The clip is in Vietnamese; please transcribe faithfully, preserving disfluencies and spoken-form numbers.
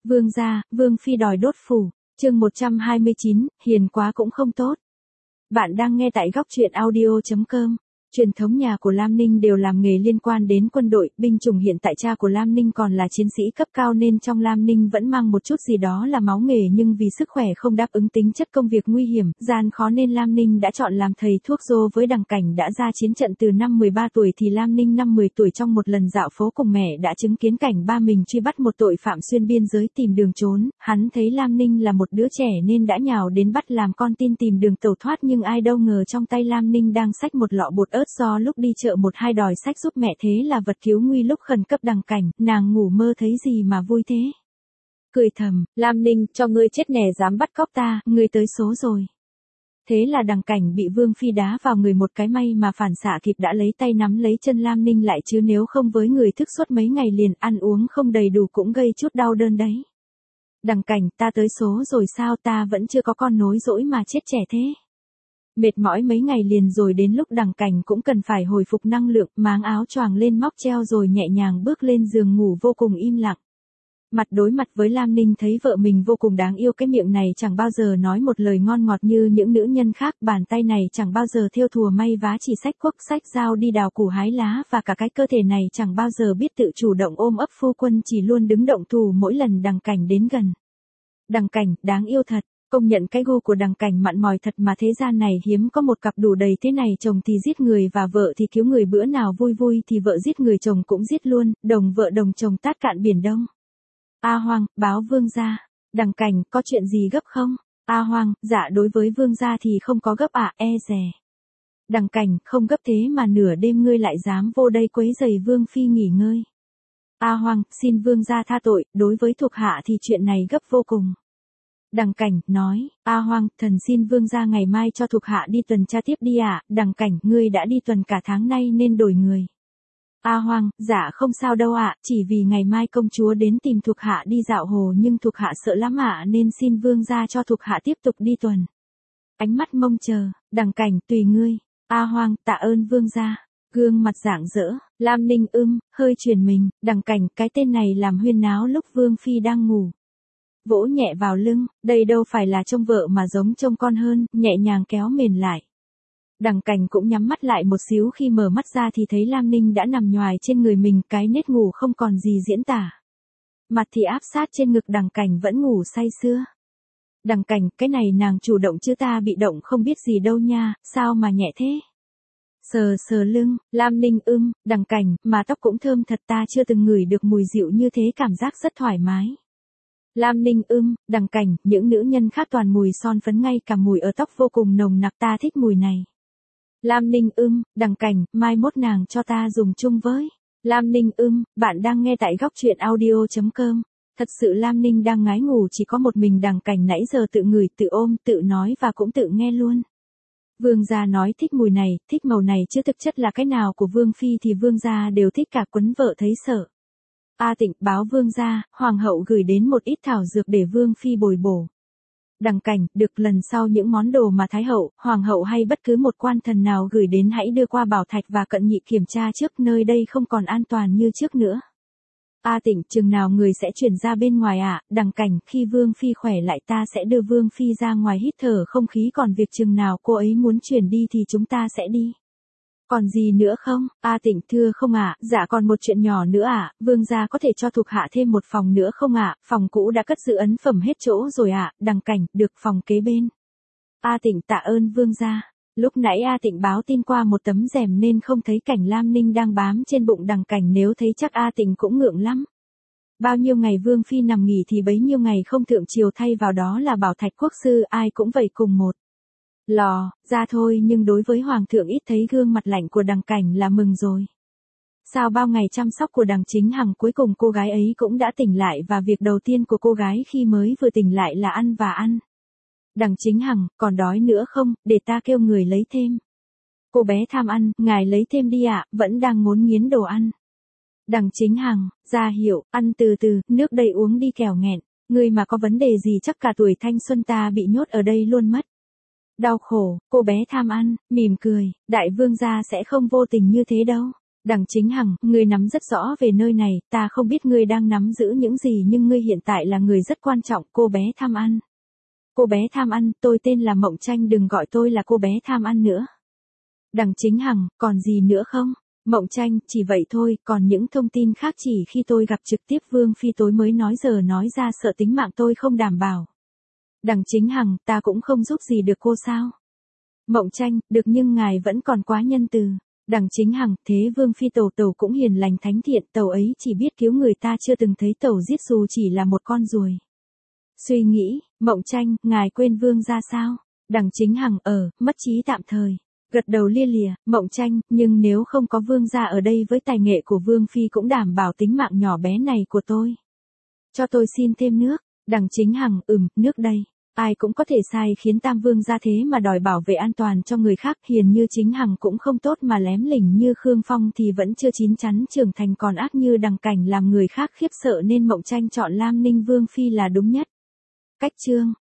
Vương gia, Vương phi đòi đốt phủ, chương một trăm hai mươi chín, hiền quá cũng không tốt. Bạn đang nghe tại góc truyện audio chấm com. Truyền thống nhà của Lam Ninh đều làm nghề liên quan đến quân đội, binh chủng, hiện tại cha của Lam Ninh còn là chiến sĩ cấp cao nên trong Lam Ninh vẫn mang một chút gì đó là máu nghề, nhưng vì sức khỏe không đáp ứng tính chất công việc nguy hiểm, gian khó nên Lam Ninh đã chọn làm thầy thuốc dô với Đằng Cảnh đã ra chiến trận từ năm mười ba tuổi thì Lam Ninh năm mười tuổi trong một lần dạo phố cùng mẹ đã chứng kiến cảnh ba mình truy bắt một tội phạm xuyên biên giới tìm đường trốn, hắn thấy Lam Ninh là một đứa trẻ nên đã nhào đến bắt làm con tin tìm đường tẩu thoát, nhưng ai đâu ngờ trong tay Lam Ninh đang xách một lọ bột ớt do lúc đi chợ một hai đòi sách giúp mẹ, thế là vật cứu nguy lúc khẩn cấp. Đằng Cảnh, nàng ngủ mơ thấy gì mà vui thế? Cười thầm, Lam Ninh, cho ngươi chết nè, dám bắt cóc ta, ngươi tới số rồi. Thế là Đằng Cảnh bị Vương phi đá vào người một cái, may mà phản xạ kịp đã lấy tay nắm lấy chân Lam Ninh lại, chứ nếu không với người thức suốt mấy ngày liền ăn uống không đầy đủ cũng gây chút đau đớn đấy. Đằng Cảnh, ta tới số rồi sao, ta vẫn chưa có con nối dỗi mà chết trẻ thế. Mệt mỏi mấy ngày liền rồi, đến lúc Đằng Cảnh cũng cần phải hồi phục năng lượng, máng áo choàng lên móc treo rồi nhẹ nhàng bước lên giường ngủ vô cùng im lặng. Mặt đối mặt với Lam Ninh thấy vợ mình vô cùng đáng yêu, cái miệng này chẳng bao giờ nói một lời ngon ngọt như những nữ nhân khác, bàn tay này chẳng bao giờ thêu thùa may vá, chỉ xách cuốc xách dao đi đào củ hái lá, và cả cái cơ thể này chẳng bao giờ biết tự chủ động ôm ấp phu quân, chỉ luôn đứng động thủ mỗi lần Đằng Cảnh đến gần. Đằng Cảnh, đáng yêu thật. Công nhận cái gu của Đằng Cảnh mặn mòi thật mà, thế gian này hiếm có một cặp đủ đầy thế này, chồng thì giết người và vợ thì cứu người, bữa nào vui vui thì vợ giết người chồng cũng giết luôn, đồng vợ đồng chồng tát cạn biển Đông. A Hoang, báo vương gia. Đằng Cảnh, có chuyện gì gấp không? A Hoang, dạ đối với vương gia thì không có gấp ạ, à, e dè. Đằng Cảnh, không gấp thế mà nửa đêm ngươi lại dám vô đây quấy rầy vương phi nghỉ ngơi. A Hoang, xin vương gia tha tội, đối với thuộc hạ thì chuyện này gấp vô cùng. Đằng Cảnh, nói, A Hoang, thần xin vương gia ngày mai cho thuộc hạ đi tuần tra tiếp đi ạ. À? Đằng Cảnh, ngươi đã đi tuần cả tháng nay nên đổi người. A Hoang, dạ không sao đâu ạ, à, chỉ vì ngày mai công chúa đến tìm thuộc hạ đi dạo hồ, nhưng thuộc hạ sợ lắm ạ, à, nên xin vương gia cho thuộc hạ tiếp tục đi tuần. Ánh mắt mong chờ, Đằng Cảnh, tùy ngươi. A Hoang, tạ ơn vương gia. Gương mặt rạng rỡ, Lam Ninh ưm, hơi chuyển mình, Đằng Cảnh, cái tên này làm huyên náo lúc vương phi đang ngủ. Vỗ nhẹ vào lưng, đây đâu phải là trông vợ mà giống trông con hơn, nhẹ nhàng kéo mền lại. Đằng Cảnh cũng nhắm mắt lại một xíu, khi mở mắt ra thì thấy Lam Ninh đã nằm nhoài trên người mình, cái nết ngủ không còn gì diễn tả. Mặt thì áp sát trên ngực, Đằng Cảnh vẫn ngủ say sưa. Đằng Cảnh, cái này nàng chủ động chứ ta bị động không biết gì đâu nha, sao mà nhẹ thế? Sờ sờ lưng, Lam Ninh ưm, Đằng Cảnh, mà tóc cũng thơm thật, ta chưa từng ngửi được mùi dịu như thế, cảm giác rất thoải mái. Lam Ninh ưm, Đằng Cảnh, những nữ nhân khác toàn mùi son phấn, ngay cả mùi ở tóc vô cùng nồng nặc, ta thích mùi này. Lam Ninh ưm, Đằng Cảnh, mai mốt nàng cho ta dùng chung với. Lam Ninh ưm, bạn đang nghe tại góc truyện audio chấm com. Thật sự Lam Ninh đang ngái ngủ chỉ có một mình, Đằng Cảnh nãy giờ tự ngửi, tự ôm, tự nói và cũng tự nghe luôn. Vương gia nói thích mùi này, thích màu này, chứ thực chất là cái nào của vương phi thì vương gia đều thích cả, quấn vợ thấy sợ. A Tịnh, báo vương gia, hoàng hậu gửi đến một ít thảo dược để vương phi bồi bổ. Đằng Cảnh, được, lần sau những món đồ mà thái hậu, hoàng hậu hay bất cứ một quan thần nào gửi đến hãy đưa qua Bảo Thạch và Cận Nhị kiểm tra trước, nơi đây không còn an toàn như trước nữa. A Tịnh, chừng nào người sẽ chuyển ra bên ngoài ạ? À? Đằng Cảnh, khi vương phi khỏe lại ta sẽ đưa vương phi ra ngoài hít thở không khí, còn việc chừng nào cô ấy muốn chuyển đi thì chúng ta sẽ đi. Còn gì nữa không? A Tịnh, thưa không ạ, à? Dạ còn một chuyện nhỏ nữa ạ, à? Vương gia có thể cho thuộc hạ thêm một phòng nữa không ạ? À? Phòng cũ đã cất giữ ấn phẩm hết chỗ rồi ạ. À? Đằng Cảnh, được, phòng kế bên. A Tịnh, tạ ơn vương gia. Lúc nãy A Tịnh báo tin qua một tấm rèm nên không thấy cảnh Lam Ninh đang bám trên bụng Đằng Cảnh, nếu thấy chắc A Tịnh cũng ngượng lắm. Bao nhiêu ngày vương phi nằm nghỉ thì bấy nhiêu ngày không thượng triều, thay vào đó là Bảo Thạch quốc sư, ai cũng vậy cùng một lò ra thôi, nhưng đối với hoàng thượng ít thấy gương mặt lạnh của Đằng Cảnh là mừng rồi. Sao bao ngày chăm sóc của Đằng Chính Hằng cuối cùng cô gái ấy cũng đã tỉnh lại, và việc đầu tiên của cô gái khi mới vừa tỉnh lại là ăn và ăn. Đằng Chính Hằng, còn đói nữa không, để ta kêu người lấy thêm. Cô bé tham ăn, ngài lấy thêm đi ạ, vẫn đang muốn nghiến đồ ăn. Đằng Chính Hằng, ra hiệu, ăn từ từ, nước đây uống đi kẻo nghẹn, người mà có vấn đề gì chắc cả tuổi thanh xuân ta bị nhốt ở đây luôn mất. Đau khổ, cô bé tham ăn, mỉm cười, đại vương gia sẽ không vô tình như thế đâu. Đằng Chính Hằng, ngươi nắm rất rõ về nơi này, ta không biết ngươi đang nắm giữ những gì nhưng ngươi hiện tại là người rất quan trọng, cô bé tham ăn. Cô bé tham ăn, tôi tên là Mộng Tranh, đừng gọi tôi là cô bé tham ăn nữa. Đằng Chính Hằng, còn gì nữa không? Mộng Tranh, chỉ vậy thôi, còn những thông tin khác chỉ khi tôi gặp trực tiếp Vương Phi tối mới nói, giờ nói ra sợ tính mạng tôi không đảm bảo. Đằng Chính Hằng, ta cũng không giúp gì được cô sao? Mộng Tranh, được nhưng ngài vẫn còn quá nhân từ. Đằng Chính Hằng, thế Vương Phi tẩu tẩu cũng hiền lành thánh thiện, tẩu ấy chỉ biết cứu người, ta chưa từng thấy tẩu giết dù chỉ là một con ruồi. Suy nghĩ, Mộng Tranh, ngài quên Vương gia sao? Đằng Chính Hằng, ở, mất trí tạm thời. Gật đầu lia lịa, Mộng Tranh, nhưng nếu không có Vương gia ở đây với tài nghệ của Vương Phi cũng đảm bảo tính mạng nhỏ bé này của tôi. Cho tôi xin thêm nước. Đằng Chính Hằng, ừm, nước đây. Ai cũng có thể sai khiến Tam Vương gia thế mà đòi bảo vệ an toàn cho người khác, hiền như Chính Hằng cũng không tốt mà lém lỉnh như Khương Phong thì vẫn chưa chín chắn trưởng thành, còn ác như Đằng Cảnh làm người khác khiếp sợ, nên Mộng Tranh chọn Lam Ninh Vương Phi là đúng nhất. Cách chương